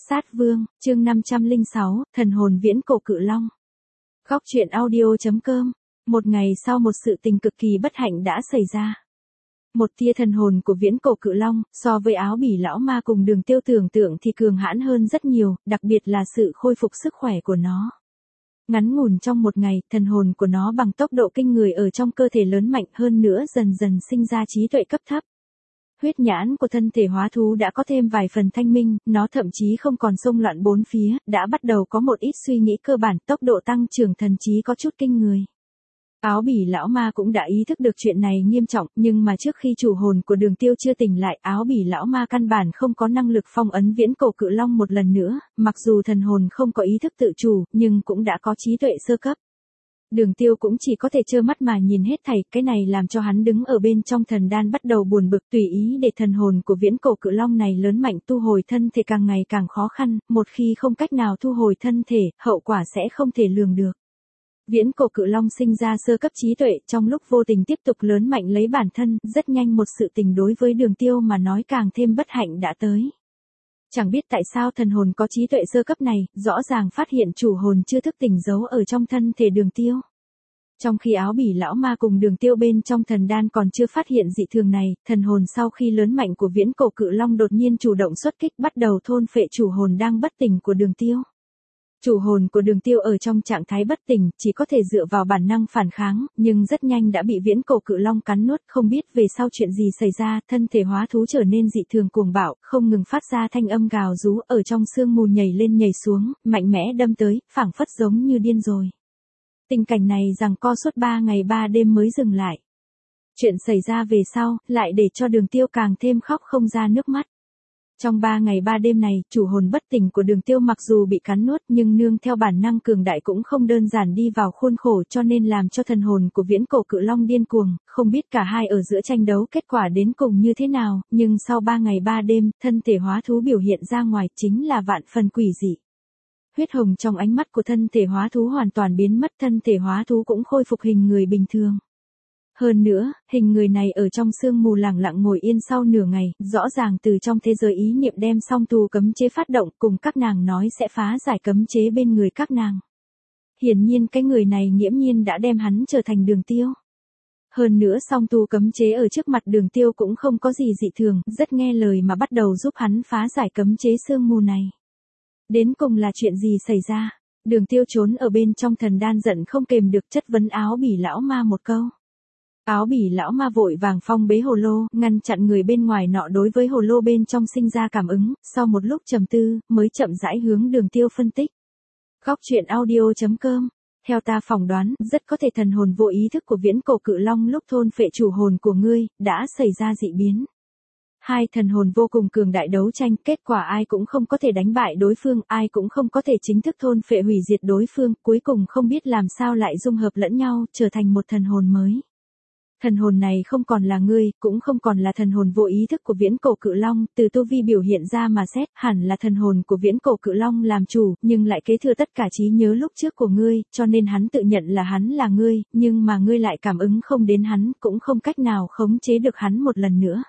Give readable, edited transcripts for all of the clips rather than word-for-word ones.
Sát Vương, chương 506, thần hồn viễn cổ cự long. Góc truyện audio.com. Một ngày sau một sự tình cực kỳ bất hạnh đã xảy ra. Một tia thần hồn của viễn cổ cự long, so với Áo Bỉ lão ma cùng Đường Tiêu tưởng tượng thì cường hãn hơn rất nhiều, đặc biệt là sự khôi phục sức khỏe của nó. Ngắn ngủn trong một ngày, thần hồn của nó bằng tốc độ kinh người ở trong cơ thể lớn mạnh hơn nữa dần dần sinh ra trí tuệ cấp thấp. Huyết nhãn của thân thể hóa thú đã có thêm vài phần thanh minh, nó thậm chí không còn xông loạn bốn phía, đã bắt đầu có một ít suy nghĩ cơ bản, tốc độ tăng trưởng thần trí có chút kinh người. Áo Bỉ lão ma cũng đã ý thức được chuyện này nghiêm trọng, nhưng mà trước khi chủ hồn của Đường Tiêu chưa tỉnh lại, Áo Bỉ lão ma căn bản không có năng lực phong ấn viễn cổ cự long một lần nữa, mặc dù thần hồn không có ý thức tự chủ, nhưng cũng đã có trí tuệ sơ cấp. Đường Tiêu cũng chỉ có thể trơ mắt mà nhìn hết thảy, cái này làm cho hắn đứng ở bên trong thần đan bắt đầu buồn bực, tùy ý để thần hồn của viễn cổ cự long này lớn mạnh tu hồi thân thể càng ngày càng khó khăn, một khi không cách nào thu hồi thân thể, hậu quả sẽ không thể lường được. Viễn cổ cự long sinh ra sơ cấp trí tuệ, trong lúc vô tình tiếp tục lớn mạnh lấy bản thân, rất nhanh một sự tình đối với Đường Tiêu mà nói càng thêm bất hạnh đã tới. Chẳng biết tại sao thần hồn có trí tuệ sơ cấp này, rõ ràng phát hiện chủ hồn chưa thức tỉnh giấu ở trong thân thể Đường Tiêu. Trong khi Áo Bỉ lão ma cùng Đường Tiêu bên trong thần đan còn chưa phát hiện dị thường này, thần hồn sau khi lớn mạnh của viễn cổ cự long đột nhiên chủ động xuất kích bắt đầu thôn phệ chủ hồn đang bất tỉnh của Đường Tiêu. Chủ hồn của Đường Tiêu ở trong trạng thái bất tỉnh, chỉ có thể dựa vào bản năng phản kháng, nhưng rất nhanh đã bị viễn cổ cự long cắn nuốt, không biết về sau chuyện gì xảy ra, thân thể hóa thú trở nên dị thường cuồng bạo, không ngừng phát ra thanh âm gào rú, ở trong sương mù nhảy lên nhảy xuống, mạnh mẽ đâm tới, phảng phất giống như điên rồi. Tình cảnh này giằng co suốt 3 ngày 3 đêm mới dừng lại. Chuyện xảy ra về sau, lại để cho Đường Tiêu càng thêm khóc không ra nước mắt. Trong 3 ngày 3 đêm này, chủ hồn bất tỉnh của Đường Tiêu mặc dù bị cắn nuốt nhưng nương theo bản năng cường đại cũng không đơn giản đi vào khuôn khổ cho nên làm cho thần hồn của viễn cổ cự long điên cuồng, không biết cả hai ở giữa tranh đấu kết quả đến cùng như thế nào, nhưng sau 3 ngày 3 đêm, thân thể hóa thú biểu hiện ra ngoài chính là vạn phần quỷ dị. Huyết hồng trong ánh mắt của thân thể hóa thú hoàn toàn biến mất, thân thể hóa thú cũng khôi phục hình người bình thường. Hơn nữa, hình người này ở trong sương mù lặng lặng ngồi yên sau nửa ngày, rõ ràng từ trong thế giới ý niệm đem song tu cấm chế phát động, cùng các nàng nói sẽ phá giải cấm chế bên người các nàng. Hiển nhiên cái người này nghiễm nhiên đã đem hắn trở thành Đường Tiêu. Hơn nữa song tu cấm chế ở trước mặt Đường Tiêu cũng không có gì dị thường, rất nghe lời mà bắt đầu giúp hắn phá giải cấm chế sương mù này. Đến cùng là chuyện gì xảy ra? Đường Tiêu trốn ở bên trong thần đan giận không kềm được chất vấn Áo Bỉ lão ma một câu. Áo Bỉ lão ma vội vàng phong bế hồ lô, ngăn chặn người bên ngoài nọ đối với hồ lô bên trong sinh ra cảm ứng, sau một lúc trầm tư, mới chậm rãi hướng Đường Tiêu phân tích. Góc truyện audio.com. Theo ta phỏng đoán, rất có thể thần hồn vô ý thức của viễn cổ cự long lúc thôn phệ chủ hồn của ngươi, đã xảy ra dị biến. Hai thần hồn vô cùng cường đại đấu tranh, kết quả ai cũng không có thể đánh bại đối phương, ai cũng không có thể chính thức thôn phệ hủy diệt đối phương, cuối cùng không biết làm sao lại dung hợp lẫn nhau, trở thành một thần hồn mới. Thần hồn này không còn là ngươi, cũng không còn là thần hồn vô ý thức của viễn cổ cự long, từ tu vi biểu hiện ra mà xét, hẳn là thần hồn của viễn cổ cự long làm chủ, nhưng lại kế thừa tất cả trí nhớ lúc trước của ngươi, cho nên hắn tự nhận là hắn là ngươi, nhưng mà ngươi lại cảm ứng không đến hắn, cũng không cách nào khống chế được hắn một lần nữa.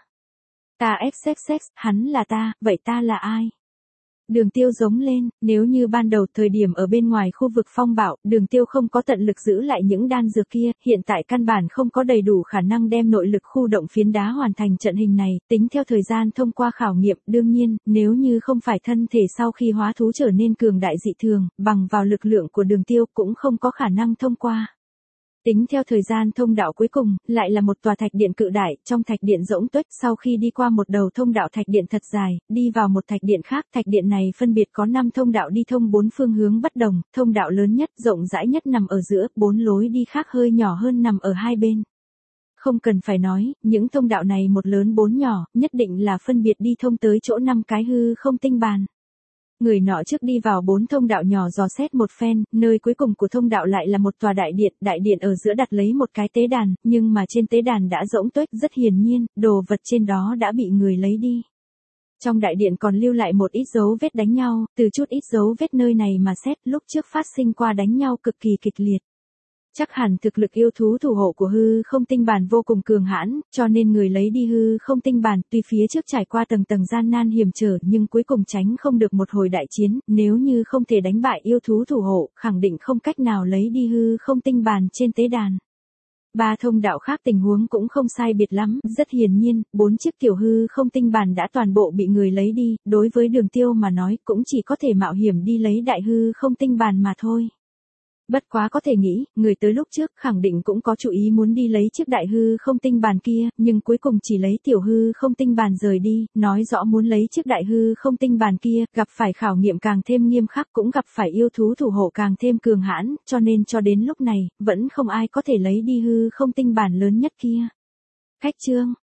Ta XXX, hắn là ta, vậy ta là ai? Đường Tiêu giống lên, nếu như ban đầu thời điểm ở bên ngoài khu vực phong bạo, Đường Tiêu không có tận lực giữ lại những đan dược kia, hiện tại căn bản không có đầy đủ khả năng đem nội lực khu động phiến đá hoàn thành trận hình này, tính theo thời gian thông qua khảo nghiệm, đương nhiên, nếu như không phải thân thể sau khi hóa thú trở nên cường đại dị thường, bằng vào lực lượng của Đường Tiêu cũng không có khả năng thông qua. Tính theo thời gian thông đạo cuối cùng, lại là một tòa thạch điện cự đại, trong thạch điện rỗng tuếch, sau khi đi qua một đầu thông đạo thạch điện thật dài, đi vào một thạch điện khác, thạch điện này phân biệt có 5 thông đạo đi thông 4 phương hướng bất đồng, thông đạo lớn nhất, rộng rãi nhất nằm ở giữa, 4 lối đi khác hơi nhỏ hơn nằm ở hai bên. Không cần phải nói, những thông đạo này một lớn 4 nhỏ, nhất định là phân biệt đi thông tới chỗ 5 cái hư không tinh bàn. Người nọ trước đi vào 4 thông đạo nhỏ dò xét một phen, nơi cuối cùng của thông đạo lại là một tòa đại điện ở giữa đặt lấy một cái tế đàn, nhưng mà trên tế đàn đã rỗng tuếch, rất hiển nhiên, đồ vật trên đó đã bị người lấy đi. Trong đại điện còn lưu lại một ít dấu vết đánh nhau, từ chút ít dấu vết nơi này mà xét, lúc trước phát sinh qua đánh nhau cực kỳ kịch liệt. Chắc hẳn thực lực yêu thú thủ hộ của hư không tinh bản vô cùng cường hãn, cho nên người lấy đi hư không tinh bản tuy phía trước trải qua tầng tầng gian nan hiểm trở nhưng cuối cùng tránh không được một hồi đại chiến, nếu như không thể đánh bại yêu thú thủ hộ, khẳng định không cách nào lấy đi hư không tinh bản trên tế đàn. Ba thông đạo khác tình huống cũng không sai biệt lắm, rất hiển nhiên, 4 chiếc tiểu hư không tinh bản đã toàn bộ bị người lấy đi, đối với Đường Tiêu mà nói cũng chỉ có thể mạo hiểm đi lấy đại hư không tinh bản mà thôi. Bất quá có thể nghĩ, người tới lúc trước khẳng định cũng có chủ ý muốn đi lấy chiếc đại hư không tinh bản kia, nhưng cuối cùng chỉ lấy tiểu hư không tinh bản rời đi, nói rõ muốn lấy chiếc đại hư không tinh bản kia, gặp phải khảo nghiệm càng thêm nghiêm khắc cũng gặp phải yêu thú thủ hộ càng thêm cường hãn, cho nên cho đến lúc này, vẫn không ai có thể lấy đi hư không tinh bản lớn nhất kia. Khách chương